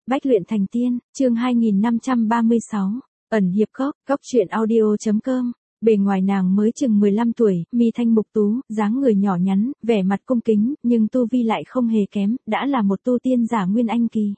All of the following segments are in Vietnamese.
Bách luyện thành tiên, chương 2536, ẩn hiệp cốc, cóc.audio.com. Bề ngoài nàng mới chừng 15 tuổi, mi thanh mục tú, dáng người nhỏ nhắn, vẻ mặt cung kính, nhưng tu vi lại không hề kém, đã là một tu tiên giả nguyên anh kỳ.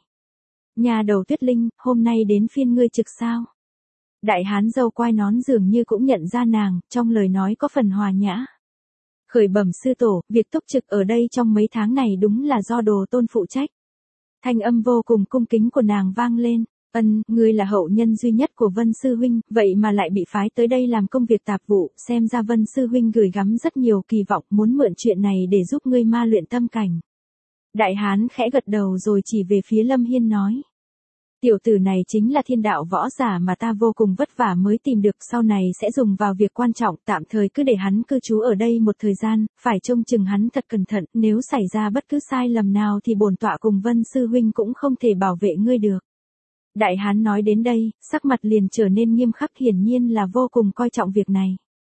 Nhà đầu Tuyết Linh, hôm nay đến phiên ngươi trực sao? Đại hán râu quai nón dường như cũng nhận ra nàng, trong lời nói có phần hòa nhã. Khởi bẩm sư tổ, việc túc trực ở đây trong mấy tháng này đúng là do Đồ Tôn phụ trách. Thanh âm vô cùng cung kính của nàng vang lên. Ngươi là hậu nhân duy nhất của Vân Sư Huynh, vậy mà lại bị phái tới đây làm công việc tạp vụ, xem ra Vân Sư Huynh gửi gắm rất nhiều kỳ vọng muốn mượn chuyện này để giúp ngươi ma luyện tâm cảnh. Đại hán khẽ gật đầu rồi chỉ về phía Lâm Hiên nói. Tiểu tử này chính là thiên đạo võ giả mà ta vô cùng vất vả mới tìm được, sau này sẽ dùng vào việc quan trọng, tạm thời cứ để hắn cư trú ở đây một thời gian, phải trông chừng hắn thật cẩn thận, nếu xảy ra bất cứ sai lầm nào thì bổn tọa cùng Vân Sư Huynh cũng không thể bảo vệ ngươi được. Đại hán nói đến đây, sắc mặt liền trở nên nghiêm khắc, hiển nhiên là vô cùng coi trọng việc này.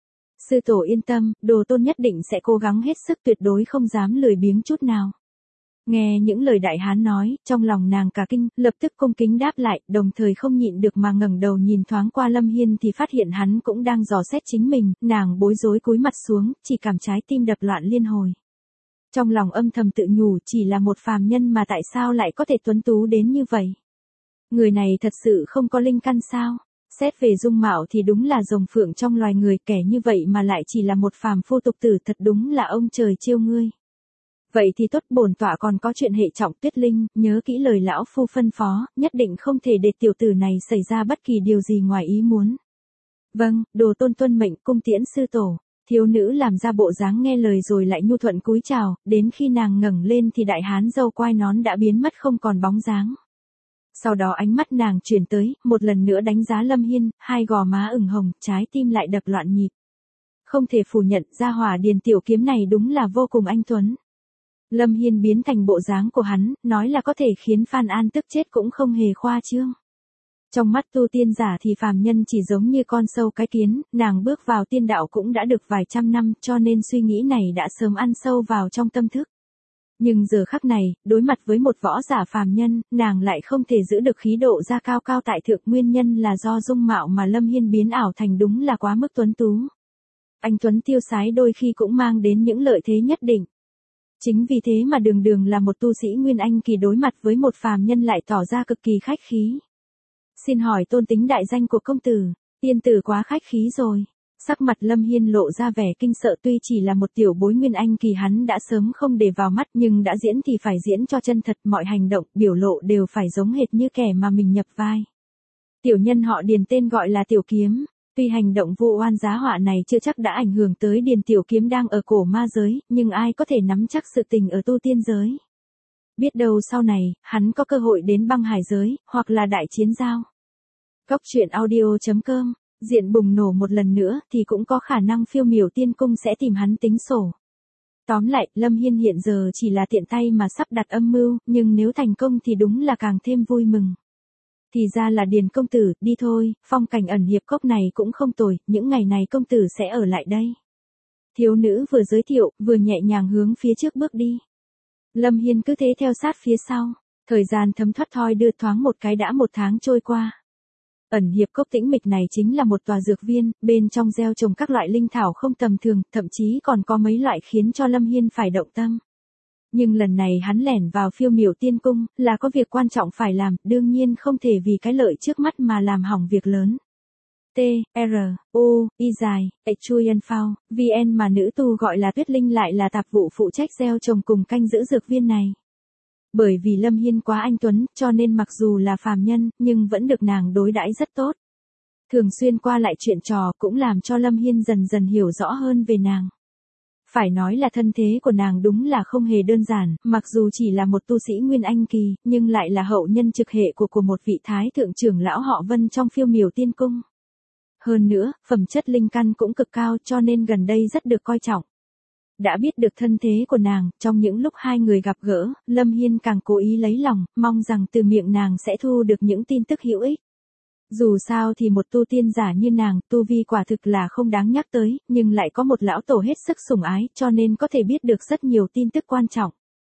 Sư tổ yên tâm, Đồ Tôn nhất định sẽ cố gắng hết sức, tuyệt đối không dám lười biếng chút nào. Nghe những lời đại hán nói, trong lòng nàng cả kinh, lập tức cung kính đáp lại, đồng thời không nhịn được mà ngẩng đầu nhìn thoáng qua Lâm Hiên thì phát hiện hắn cũng đang dò xét chính mình, nàng bối rối cúi mặt xuống, chỉ cảm trái tim đập loạn liên hồi. Trong lòng âm thầm tự nhủ, chỉ là một phàm nhân mà tại sao lại có thể tuấn tú đến như vậy? Người này thật sự không có linh căn sao? Xét về dung mạo thì đúng là rồng phượng trong loài người, kẻ như vậy mà lại chỉ là một phàm phu tục tử, thật đúng là ông trời chiêu ngươi. Vậy thì tốt, bổn tọa còn có chuyện hệ trọng. Tuyết Linh, nhớ kỹ lời lão phu phân phó, nhất định không thể để tiểu tử này xảy ra bất kỳ điều gì ngoài ý muốn. Vâng, Đồ Tôn tuân mệnh, cung tiễn sư tổ. Thiếu nữ làm ra bộ dáng nghe lời rồi lại nhu thuận cúi chào, đến khi nàng ngẩng lên thì đại hán râu quai nón đã biến mất không còn bóng dáng. Sau đó ánh mắt nàng chuyển tới, một lần nữa đánh giá Lâm Hiên, hai gò má ửng hồng, trái tim lại đập loạn nhịp. Không thể phủ nhận, gia hỏa Điền tiểu kiếm này đúng là vô cùng anh tuấn. Lâm Hiên biến thành bộ dáng của hắn, nói là có thể khiến Phan An tức chết cũng không hề khoa trương. Trong mắt tu tiên giả thì phàm nhân chỉ giống như con sâu cái kiến, nàng bước vào tiên đạo cũng đã được vài trăm năm, cho nên suy nghĩ này đã sớm ăn sâu vào trong tâm thức. Nhưng giờ khắc này, đối mặt với một võ giả phàm nhân, nàng lại không thể giữ được khí độ ra cao cao tại thượng, nguyên nhân là do dung mạo mà Lâm Hiên biến ảo thành đúng là quá mức tuấn tú. Anh tuấn tiêu sái đôi khi cũng mang đến những lợi thế nhất định. Chính vì thế mà đường đường là một tu sĩ nguyên anh kỳ đối mặt với một phàm nhân lại tỏ ra cực kỳ khách khí. Xin hỏi tôn tính đại danh của công tử? Tiên tử quá khách khí rồi. Sắc mặt Lâm Hiên lộ ra vẻ kinh sợ, tuy chỉ là một tiểu bối nguyên anh kỳ hắn đã sớm không để vào mắt, nhưng đã diễn thì phải diễn cho chân thật, mọi hành động, biểu lộ đều phải giống hệt như kẻ mà mình nhập vai. Tiểu nhân họ Điền, tên gọi là Tiểu Kiếm. Tuy hành động vu oan giá họa này chưa chắc đã ảnh hưởng tới Điền tiểu kiếm đang ở cổ ma giới, nhưng ai có thể nắm chắc sự tình ở tu tiên giới. Biết đâu sau này, hắn có cơ hội đến băng hải giới, hoặc là đại chiến giao. Cóc.audio.com, diện bùng nổ một lần nữa thì cũng có khả năng Phiêu Miểu Tiên Cung sẽ tìm hắn tính sổ. Tóm lại, Lâm Hiên hiện giờ chỉ là tiện tay mà sắp đặt âm mưu, nhưng nếu thành công thì đúng là càng thêm vui mừng. Thì ra là Điền công tử, đi thôi, phong cảnh ẩn hiệp cốc này cũng không tồi, những ngày này công tử sẽ ở lại đây. Thiếu nữ vừa giới thiệu, vừa nhẹ nhàng hướng phía trước bước đi. Lâm Hiên cứ thế theo sát phía sau, thời gian thấm thoát thoi đưa thoáng một cái đã một tháng trôi qua. Ẩn hiệp cốc tĩnh mịch này chính là một tòa dược viên, bên trong gieo trồng các loại linh thảo không tầm thường, thậm chí còn có mấy loại khiến cho Lâm Hiên phải động tâm. Nhưng lần này hắn lẻn vào Phiêu Miểu Tiên Cung, là có việc quan trọng phải làm, đương nhiên không thể vì cái lợi trước mắt mà làm hỏng việc lớn. T, R, U, I dài, Chuyen Phao, VN mà nữ tu gọi là Tuyết Linh lại là tạp vụ phụ trách gieo trồng cùng canh giữ dược viên này. Bởi vì Lâm Hiên quá anh tuấn, cho nên mặc dù là phàm nhân, nhưng vẫn được nàng đối đãi rất tốt. Thường xuyên qua lại chuyện trò cũng làm cho Lâm Hiên dần dần hiểu rõ hơn về nàng. Phải nói là thân thế của nàng đúng là không hề đơn giản, mặc dù chỉ là một tu sĩ nguyên anh kỳ, nhưng lại là hậu nhân trực hệ của một vị thái thượng trưởng lão họ Vân trong Phiêu Miểu Tiên Cung. Hơn nữa, phẩm chất linh căn cũng cực cao, cho nên gần đây rất được coi trọng. Đã biết được thân thế của nàng, trong những lúc hai người gặp gỡ, Lâm Hiên càng cố ý lấy lòng, mong rằng từ miệng nàng sẽ thu được những tin tức hữu ích. Dù sao thì một tu tiên giả như nàng, tu vi quả thực là không đáng nhắc tới, nhưng lại có một lão tổ hết sức sủng ái, cho nên có thể biết được rất nhiều tin tức quan trọng.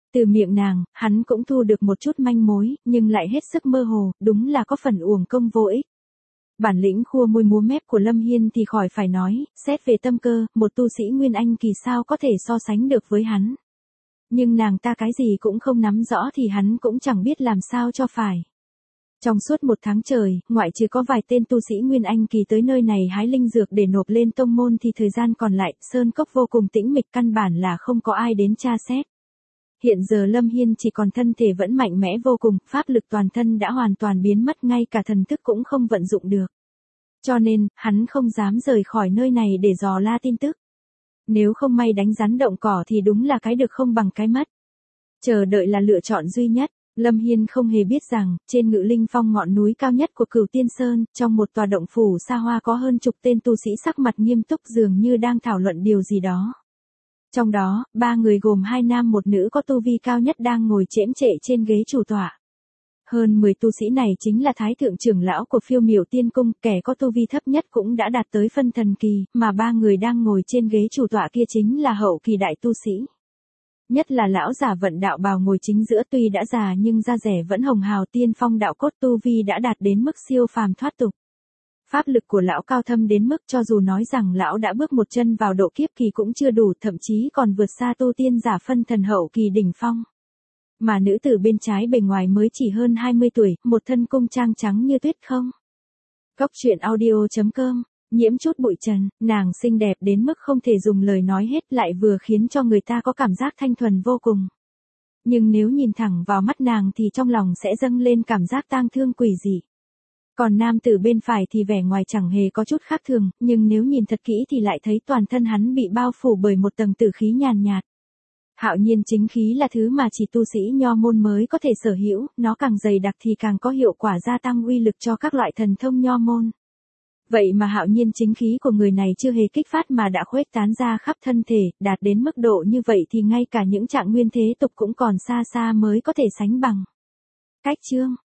Từ miệng nàng, hắn cũng thu được một chút manh mối, nhưng lại hết sức mơ hồ, đúng là có phần uổng công vô ích. Bản lĩnh khua môi múa mép của Lâm Hiên thì khỏi phải nói, xét về tâm cơ, một tu sĩ Nguyên Anh kỳ sao có thể so sánh được với hắn. Nhưng nàng ta cái gì cũng không nắm rõ thì hắn cũng chẳng biết làm sao cho phải. Trong suốt 1 tháng trời, ngoại trừ có vài tên tu sĩ Nguyên Anh kỳ tới nơi này hái linh dược để nộp lên tông môn thì thời gian còn lại, sơn cốc vô cùng tĩnh mịch, căn bản là không có ai đến tra xét. Hiện giờ Lâm Hiên chỉ còn thân thể vẫn mạnh mẽ vô cùng, pháp lực toàn thân đã hoàn toàn biến mất, ngay cả thần thức cũng không vận dụng được. Cho nên, hắn không dám rời khỏi nơi này để dò la tin tức. Nếu không may đánh rắn động cỏ thì đúng là cái được không bằng cái mất. Chờ đợi là lựa chọn duy nhất. Lâm Hiên không hề biết rằng, trên Ngự Linh Phong, ngọn núi cao nhất của Cửu Tiên Sơn, trong một tòa động phủ xa hoa có hơn chục tên tu sĩ sắc mặt nghiêm túc dường như đang thảo luận điều gì đó. Trong đó, 3 người gồm 2 nam 1 nữ có tu vi cao nhất đang ngồi chễm chệ trên ghế chủ tọa. Hơn 10 tu sĩ này chính là Thái thượng trưởng lão của Phiêu Miểu Tiên Cung, kẻ có tu vi thấp nhất cũng đã đạt tới phân thần kỳ, mà 3 người đang ngồi trên ghế chủ tọa kia chính là hậu kỳ đại tu sĩ. Nhất là lão giả vận đạo bào ngồi chính giữa, tuy đã già nhưng da dẻ vẫn hồng hào, tiên phong đạo cốt, tu vi đã đạt đến mức siêu phàm thoát tục. Pháp lực của lão cao thâm đến mức cho dù nói rằng lão đã bước một chân vào độ kiếp kỳ cũng chưa đủ, thậm chí còn vượt xa tu tiên giả phân thần hậu kỳ đỉnh phong. Mà nữ tử bên trái bề ngoài mới chỉ hơn 20 tuổi, một thân cung trang trắng như tuyết không. Cốc truyện audio.com, nhiễm chút bụi trần, nàng xinh đẹp đến mức không thể dùng lời nói hết, lại vừa khiến cho người ta có cảm giác thanh thuần vô cùng. Nhưng nếu nhìn thẳng vào mắt nàng thì trong lòng sẽ dâng lên cảm giác tang thương quỷ dị. Còn nam tử bên phải thì vẻ ngoài chẳng hề có chút khác thường, nhưng nếu nhìn thật kỹ thì lại thấy toàn thân hắn bị bao phủ bởi một tầng tử khí nhàn nhạt. Hạo nhiên chính khí là thứ mà chỉ tu sĩ nho môn mới có thể sở hữu, nó càng dày đặc thì càng có hiệu quả gia tăng uy lực cho các loại thần thông nho môn. Vậy mà hạo nhiên chính khí của người này chưa hề kích phát mà đã khuếch tán ra khắp thân thể, đạt đến mức độ như vậy thì ngay cả những trạng nguyên thế tục cũng còn xa xa mới có thể sánh bằng. Cách chương